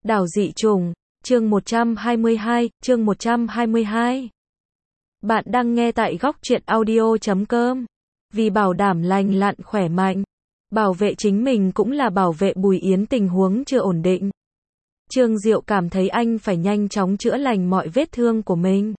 Đảo dị trùng, chương 122. Bạn đang nghe tại góc truyện audio.com. Vì bảo đảm lành lặn khỏe mạnh, bảo vệ chính mình cũng là bảo vệ Bùi Yến tình huống chưa ổn định. Trương Diệu cảm thấy anh phải nhanh chóng chữa lành mọi vết thương của mình.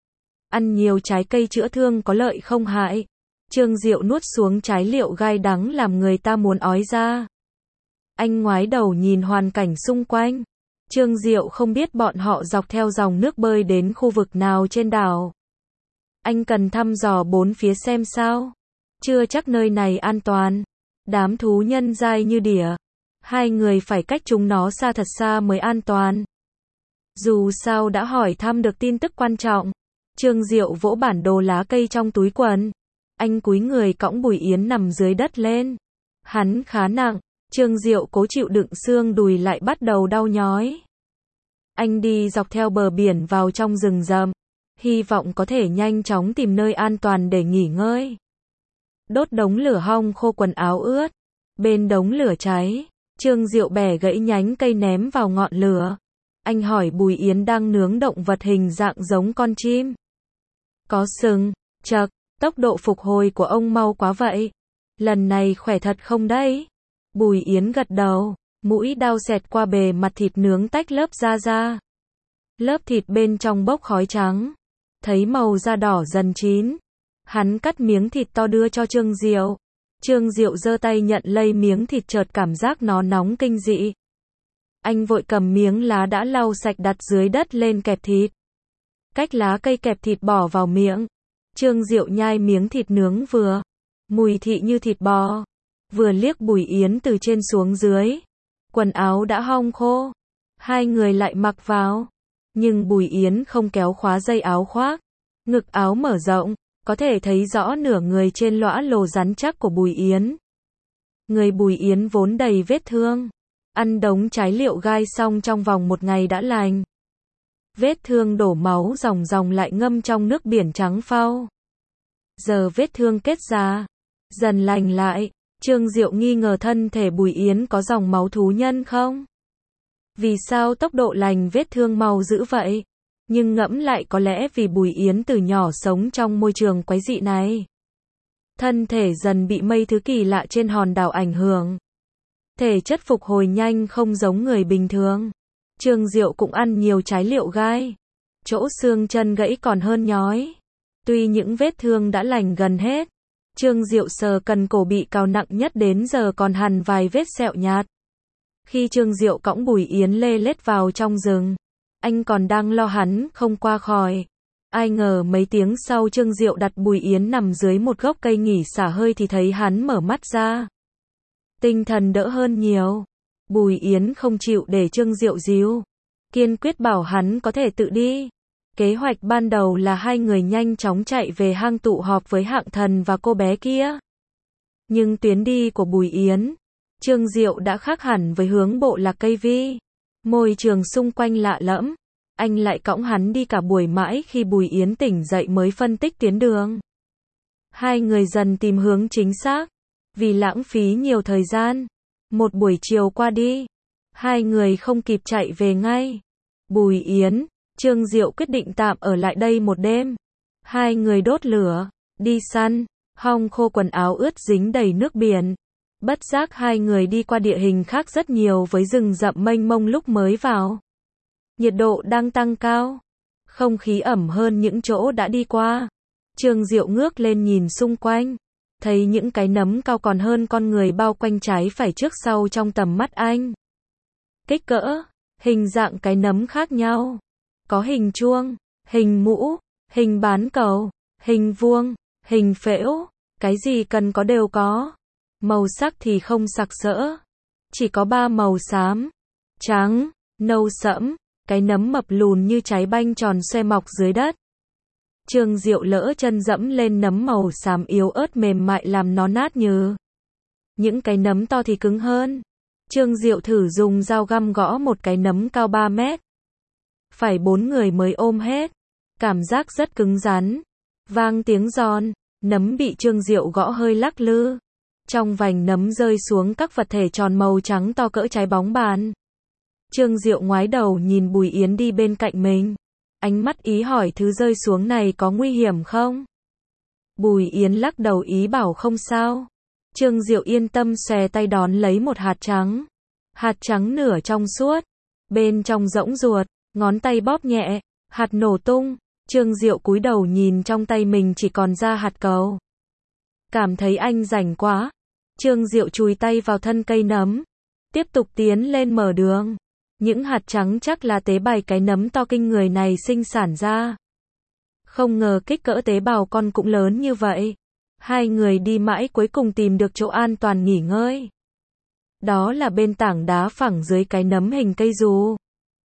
Ăn nhiều trái cây chữa thương có lợi không hại. Trương Diệu nuốt xuống trái liệu gai đắng làm người ta muốn ói ra. Anh ngoái đầu nhìn hoàn cảnh xung quanh. Trương Diệu không biết bọn họ dọc theo dòng nước bơi đến khu vực nào trên đảo. Anh cần thăm dò bốn phía xem sao. Chưa chắc nơi này an toàn. Đám thú nhân dai như đỉa. Hai người phải cách chúng nó xa thật xa mới an toàn. Dù sao đã hỏi thăm được tin tức quan trọng. Trương Diệu vỗ bản đồ lá cây trong túi quần. Anh cúi người cõng Bùi Yến nằm dưới đất lên. Hắn khá nặng. Trương Diệu cố chịu đựng xương đùi lại bắt đầu đau nhói. Anh đi dọc theo bờ biển vào trong rừng rậm. Hy vọng có thể nhanh chóng tìm nơi an toàn để nghỉ ngơi. Đốt đống lửa hong khô quần áo ướt. Bên đống lửa cháy, Trương Diệu bẻ gãy nhánh cây ném vào ngọn lửa. Anh hỏi Bùi Yến đang nướng động vật hình dạng giống con chim. Có sừng, chậc, tốc độ phục hồi của ông mau quá vậy. Lần này khỏe thật không đấy? Bùi Yến gật đầu, mũi dao xẹt qua bề mặt thịt nướng tách lớp da ra. Lớp thịt bên trong bốc khói trắng. Thấy màu da đỏ dần chín. Hắn cắt miếng thịt to đưa cho Trương Diệu. Trương Diệu giơ tay nhận lấy miếng thịt chợt cảm giác nó nóng kinh dị. Anh vội cầm miếng lá đã lau sạch đặt dưới đất lên kẹp thịt. Cách lá cây kẹp thịt bỏ vào miệng. Trương Diệu nhai miếng thịt nướng vừa. Mùi thị như thịt bò. Vừa liếc Bùi Yến từ trên xuống dưới. Quần áo đã hong khô. Hai người lại mặc vào. Nhưng Bùi Yến không kéo khóa dây áo khoác. Ngực áo mở rộng. Có thể thấy rõ nửa người trên lõa lồ rắn chắc của Bùi Yến. Người Bùi Yến vốn đầy vết thương. Ăn đống trái liệu gai xong trong vòng một ngày đã lành. Vết thương đổ máu ròng ròng lại ngâm trong nước biển trắng phau. Giờ vết thương kết ra. Dần lành lại. Trương Diệu nghi ngờ thân thể Bùi Yến có dòng máu thú nhân không? Vì sao tốc độ lành vết thương mau dữ vậy? Nhưng ngẫm lại có lẽ vì Bùi Yến từ nhỏ sống trong môi trường quái dị này. Thân thể dần bị mấy thứ kỳ lạ trên hòn đảo ảnh hưởng. Thể chất phục hồi nhanh không giống người bình thường. Trương Diệu cũng ăn nhiều trái liệu gai. Chỗ xương chân gãy còn hơn nhói. Tuy những vết thương đã lành gần hết. Trương Diệu sờ cần cổ bị cào nặng nhất đến giờ còn hằn vài vết sẹo nhạt. Khi Trương Diệu cõng Bùi Yến lê lết vào trong rừng. Anh còn đang lo hắn không qua khỏi. Ai ngờ mấy tiếng sau Trương Diệu đặt Bùi Yến nằm dưới một gốc cây nghỉ xả hơi thì thấy hắn mở mắt ra. Tinh thần đỡ hơn nhiều. Bùi Yến không chịu để Trương Diệu díu. Kiên quyết bảo hắn có thể tự đi. Kế hoạch ban đầu là hai người nhanh chóng chạy về hang tụ họp với Hạng Thần và cô bé kia. Nhưng tuyến đi của Bùi Yến, Trương Diệu đã khác hẳn với hướng bộ lạc cây vi. Môi trường xung quanh lạ lẫm. Anh lại cõng hắn đi cả buổi mãi khi Bùi Yến tỉnh dậy mới phân tích tuyến đường. Hai người dần tìm hướng chính xác. Vì lãng phí nhiều thời gian. Một buổi chiều qua đi. Hai người không kịp chạy về ngay. Bùi Yến, Trương Diệu quyết định tạm ở lại đây một đêm. Hai người đốt lửa, đi săn, hong khô quần áo ướt dính đầy nước biển. Bất giác hai người đi qua địa hình khác rất nhiều với rừng rậm mênh mông lúc mới vào. Nhiệt độ đang tăng cao. Không khí ẩm hơn những chỗ đã đi qua. Trương Diệu ngước lên nhìn xung quanh. Thấy những cái nấm cao còn hơn con người bao quanh trái phải trước sau trong tầm mắt anh. Kích cỡ, hình dạng cái nấm khác nhau. Có hình chuông, hình mũ, hình bán cầu, hình vuông, hình phễu. Cái gì cần có đều có. Màu sắc thì không sặc sỡ. Chỉ có 3 màu xám, trắng, nâu sẫm. Cái nấm mập lùn như trái banh tròn xoe mọc dưới đất. Trương Diệu lỡ chân dẫm lên nấm màu xám yếu ớt mềm mại làm nó nát nhừ. Những cái nấm to thì cứng hơn. Trương Diệu thử dùng dao găm gõ một cái nấm cao 3 mét. Phải 4 người mới ôm hết. Cảm giác rất cứng rắn. Vang tiếng giòn. Nấm bị Trương Diệu gõ hơi lắc lư. Trong vành nấm rơi xuống các vật thể tròn màu trắng to cỡ trái bóng bàn. Trương Diệu ngoái đầu nhìn Bùi Yến đi bên cạnh mình. Ánh mắt ý hỏi thứ rơi xuống này có nguy hiểm không? Bùi Yến lắc đầu ý bảo không sao. Trương Diệu yên tâm xòe tay đón lấy một hạt trắng. Hạt trắng nửa trong suốt, bên trong rỗng ruột, ngón tay bóp nhẹ, hạt nổ tung. Trương Diệu cúi đầu nhìn trong tay mình chỉ còn ra hạt cầu. Cảm thấy anh rảnh quá. Trương Diệu chùi tay vào thân cây nấm, tiếp tục tiến lên mở đường. Những hạt trắng chắc là tế bào cái nấm to kinh người này sinh sản ra. Không ngờ kích cỡ tế bào con cũng lớn như vậy. Hai người đi mãi cuối cùng tìm được chỗ an toàn nghỉ ngơi. Đó là bên tảng đá phẳng dưới cái nấm hình cây dù.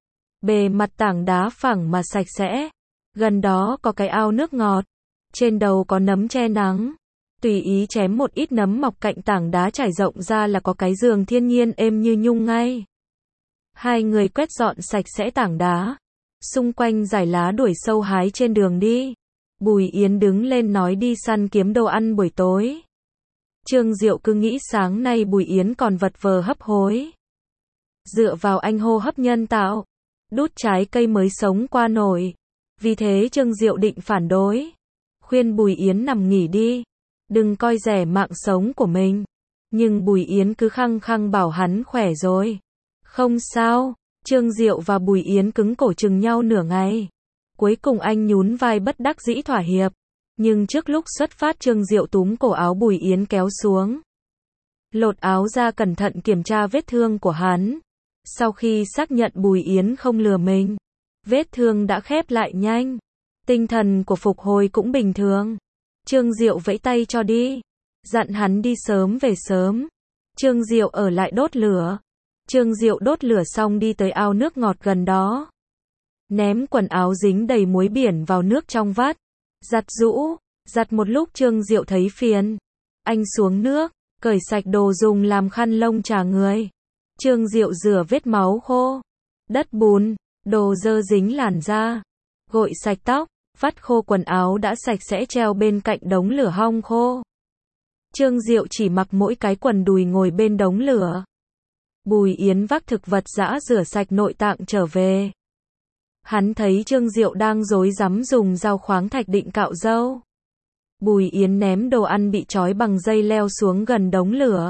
Bề mặt tảng đá phẳng mà sạch sẽ. Gần đó có cái ao nước ngọt. Trên đầu có nấm che nắng. Tùy ý chém một ít nấm mọc cạnh tảng đá trải rộng ra là có cái giường thiên nhiên êm như nhung ngay. Hai người quét dọn sạch sẽ tảng đá. Xung quanh dải lá đuổi sâu hái trên đường đi. Bùi Yến đứng lên nói đi săn kiếm đồ ăn buổi tối. Trương Diệu cứ nghĩ sáng nay Bùi Yến còn vật vờ hấp hối. Dựa vào anh hô hấp nhân tạo. Đút trái cây mới sống qua nổi. Vì thế Trương Diệu định phản đối. Khuyên Bùi Yến nằm nghỉ đi. Đừng coi rẻ mạng sống của mình. Nhưng Bùi Yến cứ khăng khăng bảo hắn khỏe rồi. Không sao. Trương Diệu và Bùi Yến cứng cổ chừng nhau nửa ngày. Cuối cùng anh nhún vai bất đắc dĩ thỏa hiệp. Nhưng trước lúc xuất phát Trương Diệu túm cổ áo Bùi Yến kéo xuống. Lột áo ra cẩn thận kiểm tra vết thương của hắn. Sau khi xác nhận Bùi Yến không lừa mình, vết thương đã khép lại nhanh. Tinh thần của phục hồi cũng bình thường. Trương Diệu vẫy tay cho đi. Dặn hắn đi sớm về sớm. Trương Diệu ở lại đốt lửa. Trương Diệu đốt lửa xong đi tới ao nước ngọt gần đó. Ném quần áo dính đầy muối biển vào nước trong vắt. Giặt rũ. Giặt một lúc Trương Diệu thấy phiền. Anh xuống nước, cởi sạch đồ dùng làm khăn lông chà người. Trương Diệu rửa vết máu khô. Đất bùn, đồ dơ dính làn da. Gội sạch tóc, vắt khô quần áo đã sạch sẽ treo bên cạnh đống lửa hong khô. Trương Diệu chỉ mặc mỗi cái quần đùi ngồi bên đống lửa. Bùi Yến vác thực vật giã rửa sạch nội tạng trở về. Hắn thấy Trương Diệu đang rối rắm dùng dao khoáng thạch định cạo râu. Bùi Yến ném đồ ăn bị trói bằng dây leo xuống gần đống lửa.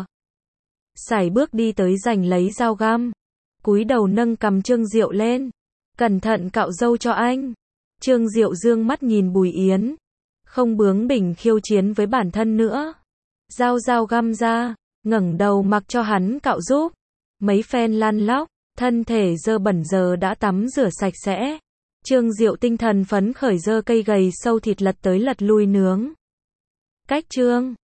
Sải bước đi tới giành lấy dao găm. Cúi đầu nâng cằm Trương Diệu lên. Cẩn thận cạo râu cho anh. Trương Diệu dương mắt nhìn Bùi Yến. Không bướng bỉnh khiêu chiến với bản thân nữa. Dao găm ra, ngẩng đầu mặc cho hắn cạo giúp. Mấy phen lăn lóc, thân thể dơ bẩn giờ đã tắm rửa sạch sẽ. Trương Diệu tinh thần phấn khởi giơ cây gầy sâu thịt lật tới lật lui nướng. Cách Trương